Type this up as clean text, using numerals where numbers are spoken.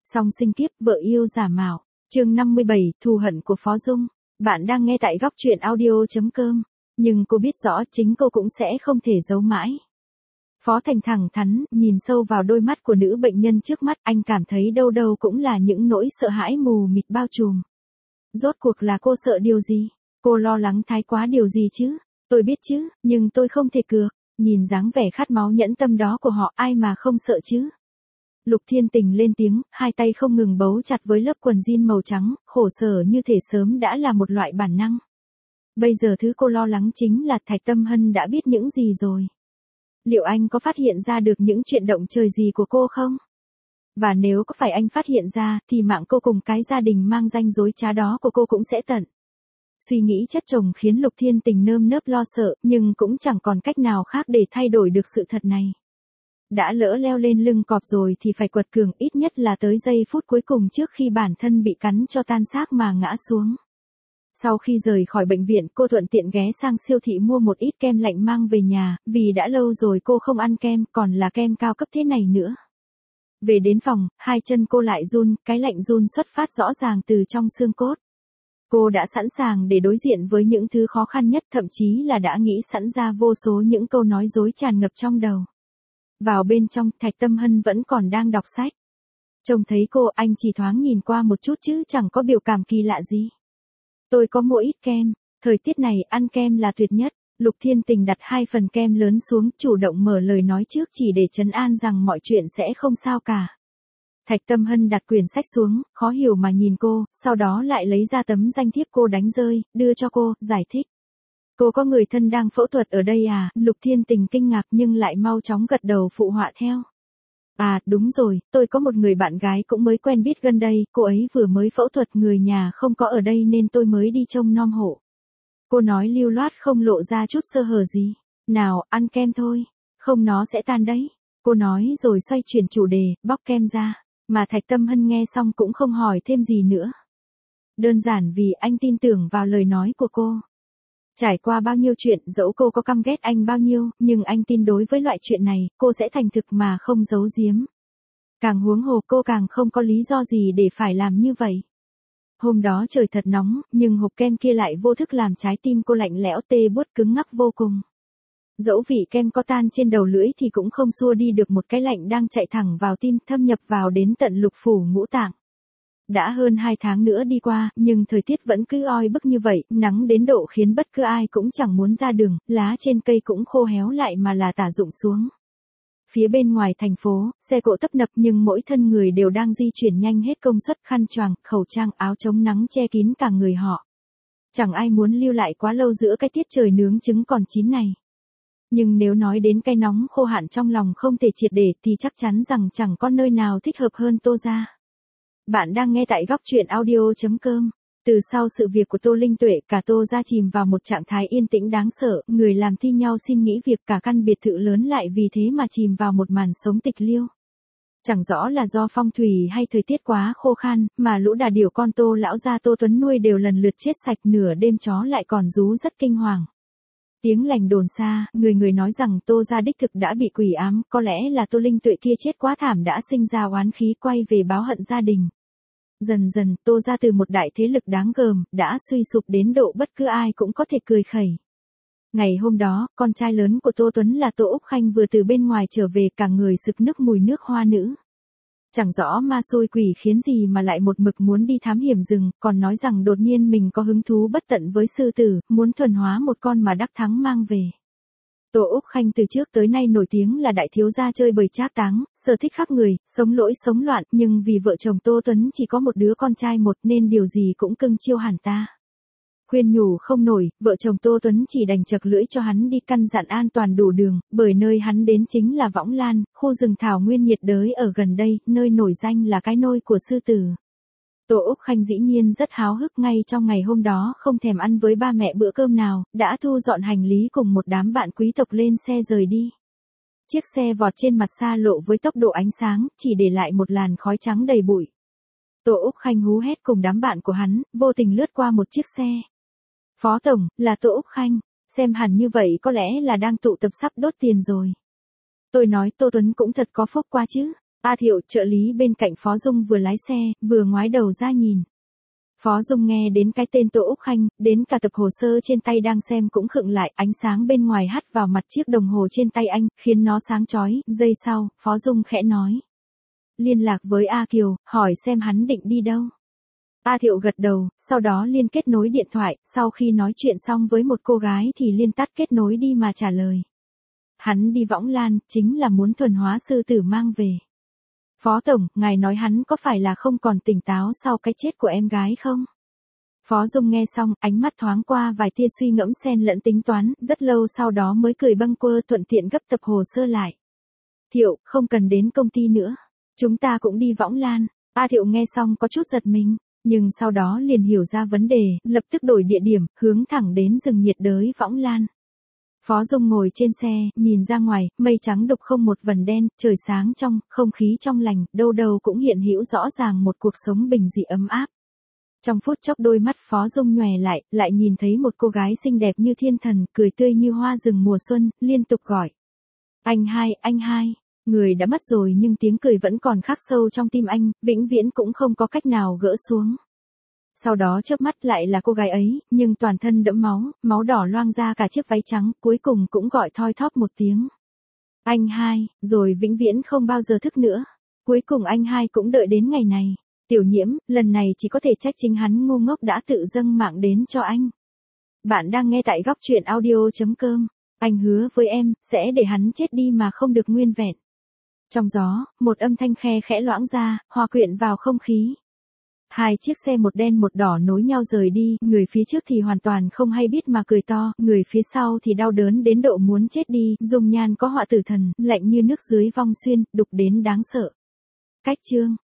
Song sinh kiếp vợ yêu giả mạo. Chương 57, thù hận của Phó Dung. Bạn đang nghe tại góc truyện audio.com. Nhưng cô biết rõ chính cô cũng sẽ không thể giấu mãi. Phó Thành thẳng thắn, nhìn sâu vào đôi mắt của nữ bệnh nhân trước mắt, anh cảm thấy đâu đâu cũng là những nỗi sợ hãi mù mịt bao trùm. Rốt cuộc là cô sợ điều gì? Cô lo lắng thái quá điều gì chứ? Tôi biết chứ, nhưng tôi không thể cược. Nhìn dáng vẻ khát máu nhẫn tâm đó của họ, ai mà không sợ chứ? Lục Thiên Tình lên tiếng, hai tay không ngừng bấu chặt với lớp quần jean màu trắng, khổ sở như thể sớm đã là một loại bản năng. Bây giờ thứ cô lo lắng chính là Thạch Tâm Hân đã biết những gì rồi. Liệu anh có phát hiện ra được những chuyện động trời gì của cô không? Và nếu có phải anh phát hiện ra, thì mạng cô cùng cái gia đình mang danh dối trá đó của cô cũng sẽ tận. Suy nghĩ chất chồng khiến Lục Thiên Tình nơm nớp lo sợ, nhưng cũng chẳng còn cách nào khác để thay đổi được sự thật này. Đã lỡ leo lên lưng cọp rồi thì phải quật cường, ít nhất là tới giây phút cuối cùng trước khi bản thân bị cắn cho tan xác mà ngã xuống. Sau khi rời khỏi bệnh viện, cô thuận tiện ghé sang siêu thị mua một ít kem lạnh mang về nhà, vì đã lâu rồi cô không ăn kem, còn là kem cao cấp thế này nữa. Về đến phòng, hai chân cô lại run, cái lạnh run xuất phát rõ ràng từ trong xương cốt. Cô đã sẵn sàng để đối diện với những thứ khó khăn nhất, thậm chí là đã nghĩ sẵn ra vô số những câu nói dối tràn ngập trong đầu. Vào bên trong, Thạch Tâm Hân vẫn còn đang đọc sách. Trông thấy cô, anh chỉ thoáng nhìn qua một chút chứ chẳng có biểu cảm kỳ lạ gì. Tôi có mua ít kem, thời tiết này ăn kem là tuyệt nhất. Lục Thiên Tình đặt hai phần kem lớn xuống, chủ động mở lời nói trước chỉ để trấn an rằng mọi chuyện sẽ không sao cả. Thạch Tâm Hân đặt quyển sách xuống, khó hiểu mà nhìn cô, sau đó lại lấy ra tấm danh thiếp cô đánh rơi, đưa cho cô, giải thích. Cô có người thân đang phẫu thuật ở đây à? Lục Thiên Tình kinh ngạc nhưng lại mau chóng gật đầu phụ họa theo. À, đúng rồi, tôi có một người bạn gái cũng mới quen biết gần đây, cô ấy vừa mới phẫu thuật, người nhà không có ở đây nên tôi mới đi trông nom hộ. Cô nói lưu loát không lộ ra chút sơ hở gì. Nào, ăn kem thôi, không nó sẽ tan đấy. Cô nói rồi xoay chuyển chủ đề, bóc kem ra, mà Thạch Tâm Hân nghe xong cũng không hỏi thêm gì nữa. Đơn giản vì anh tin tưởng vào lời nói của cô. Trải qua bao nhiêu chuyện, dẫu cô có căm ghét anh bao nhiêu, nhưng anh tin đối với loại chuyện này, cô sẽ thành thực mà không giấu giếm. Càng huống hồ cô càng không có lý do gì để phải làm như vậy. Hôm đó trời thật nóng, nhưng hộp kem kia lại vô thức làm trái tim cô lạnh lẽo tê buốt cứng ngắc vô cùng. Dẫu vị kem có tan trên đầu lưỡi thì cũng không xua đi được một cái lạnh đang chạy thẳng vào tim, thâm nhập vào đến tận lục phủ ngũ tạng. Đã hơn 2 tháng nữa đi qua, nhưng thời tiết vẫn cứ oi bức như vậy, nắng đến độ khiến bất cứ ai cũng chẳng muốn ra đường, lá trên cây cũng khô héo lại mà là tả rụng xuống. Phía bên ngoài thành phố, xe cộ tấp nập nhưng mỗi thân người đều đang di chuyển nhanh hết công suất, khăn choàng, khẩu trang, áo chống nắng che kín cả người họ. Chẳng ai muốn lưu lại quá lâu giữa cái tiết trời nướng trứng còn chín này. Nhưng nếu nói đến cái nóng khô hạn trong lòng không thể triệt để thì chắc chắn rằng chẳng có nơi nào thích hợp hơn Tô gia. Bạn đang nghe tại góc truyện audio.com. Từ sau sự việc của Tô Linh Tuệ, cả Tô gia chìm vào một trạng thái yên tĩnh đáng sợ, người làm thi nhau xin nghỉ việc, cả căn biệt thự lớn lại vì thế mà chìm vào một màn sống tịch liêu. Chẳng rõ là do phong thủy hay thời tiết quá khô khan, mà lũ đà điểu con Tô lão gia Tô Tuấn nuôi đều lần lượt chết sạch, nửa đêm chó lại còn rú rất kinh hoàng. Tiếng lành đồn xa, người người nói rằng Tô gia đích thực đã bị quỷ ám, có lẽ là Tô Linh Tuệ kia chết quá thảm đã sinh ra oán khí quay về báo hận gia đình. Dần dần, Tô gia từ một đại thế lực đáng gờm, đã suy sụp đến độ bất cứ ai cũng có thể cười khẩy. Ngày hôm đó, con trai lớn của Tô Tuấn là Tô Úc Khanh vừa từ bên ngoài trở về, cả người sực nức mùi nước hoa nữ. Chẳng rõ ma xui quỷ khiến gì mà lại một mực muốn đi thám hiểm rừng, còn nói rằng đột nhiên mình có hứng thú bất tận với sư tử, muốn thuần hóa một con mà đắc thắng mang về. Tô Úc Khanh từ trước tới nay nổi tiếng là đại thiếu gia chơi bời trác táng, sở thích khắp người, sống lỗi sống loạn, nhưng vì vợ chồng Tô Tuấn chỉ có một đứa con trai một nên điều gì cũng cưng chiêu hẳn ta. Khuyên nhủ không nổi, vợ chồng Tô Tuấn chỉ đành chậc lưỡi cho hắn đi, căn dặn an toàn đủ đường, bởi nơi hắn đến chính là Võng Lan, khu rừng thảo nguyên nhiệt đới ở gần đây, nơi nổi danh là cái nôi của sư tử. Tô Úc Khanh dĩ nhiên rất háo hức, ngay trong ngày hôm đó không thèm ăn với ba mẹ bữa cơm nào, đã thu dọn hành lý cùng một đám bạn quý tộc lên xe rời đi. Chiếc xe vọt trên mặt xa lộ với tốc độ ánh sáng, chỉ để lại một làn khói trắng đầy bụi. Tô Úc Khanh hú hét cùng đám bạn của hắn, vô tình lướt qua một chiếc xe. Phó tổng, là Tô Úc Khanh, xem hẳn như vậy có lẽ là đang tụ tập sắp đốt tiền rồi. Tôi nói Tô Tuấn cũng thật có phúc quá chứ. A Thiệu, trợ lý bên cạnh Phó Dung vừa lái xe, vừa ngoái đầu ra nhìn. Phó Dung nghe đến cái tên Tô Úc Khanh, đến cả tập hồ sơ trên tay đang xem cũng khựng lại, ánh sáng bên ngoài hắt vào mặt chiếc đồng hồ trên tay anh, khiến nó sáng chói. Giây sau, Phó Dung khẽ nói. Liên lạc với A Kiều, hỏi xem hắn định đi đâu. A Thiệu gật đầu, sau đó liên kết nối điện thoại, sau khi nói chuyện xong với một cô gái thì liên tắt kết nối đi mà trả lời. Hắn đi Võng Lan, chính là muốn thuần hóa sư tử mang về. Phó Tổng, ngài nói hắn có phải là không còn tỉnh táo sau cái chết của em gái không? Phó Dung nghe xong, ánh mắt thoáng qua vài tia suy ngẫm xen lẫn tính toán, rất lâu sau đó mới cười bâng quơ thuận tiện gấp tập hồ sơ lại. Thiệu, không cần đến công ty nữa. Chúng ta cũng đi Võng Lan. A Thiệu nghe xong có chút giật mình, nhưng sau đó liền hiểu ra vấn đề, lập tức đổi địa điểm, hướng thẳng đến rừng nhiệt đới Võng Lan. Phó Dung ngồi trên xe, nhìn ra ngoài, mây trắng đục không một vần đen, trời sáng trong, không khí trong lành, đâu đâu cũng hiện hữu rõ ràng một cuộc sống bình dị ấm áp. Trong phút chốc đôi mắt Phó Dung nhòe lại nhìn thấy một cô gái xinh đẹp như thiên thần, cười tươi như hoa rừng mùa xuân, liên tục gọi. Anh hai. Người đã mất rồi nhưng tiếng cười vẫn còn khắc sâu trong tim anh, vĩnh viễn cũng không có cách nào gỡ xuống. Sau đó chớp mắt lại là cô gái ấy, nhưng toàn thân đẫm máu, máu đỏ loang ra cả chiếc váy trắng, cuối cùng cũng gọi thoi thóp một tiếng. Anh hai, rồi vĩnh viễn không bao giờ thức nữa. Cuối cùng anh hai cũng đợi đến ngày này. Tiểu Nhiễm, lần này chỉ có thể trách chính hắn ngu ngốc đã tự dâng mạng đến cho anh. Bạn đang nghe tại góc truyện audio.com. Anh hứa với em, sẽ để hắn chết đi mà không được nguyên vẹn. Trong gió, một âm thanh khe khẽ loãng ra, hòa quyện vào không khí. Hai chiếc xe một đen một đỏ nối nhau rời đi, người phía trước thì hoàn toàn không hay biết mà cười to, người phía sau thì đau đớn đến độ muốn chết đi, dung nhan có họa tử thần, lạnh như nước dưới vong xuyên, đục đến đáng sợ. Cách chương